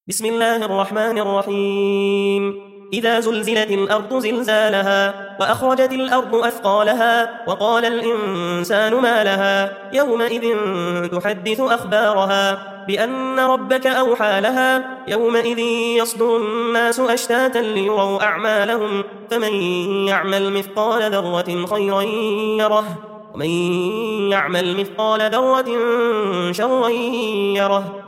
بسم الله الرحمن الرحيم. إذا زلزلت الأرض زلزالها وأخرجت الأرض أثقالها وقال الإنسان ما لها يومئذ تحدث أخبارها بأن ربك أوحى لها يومئذ يصدر الناس أشتاتا ليروا أعمالهم فمن يعمل مثقال ذرة خيرا يره ومن يعمل مثقال ذرة شرا يره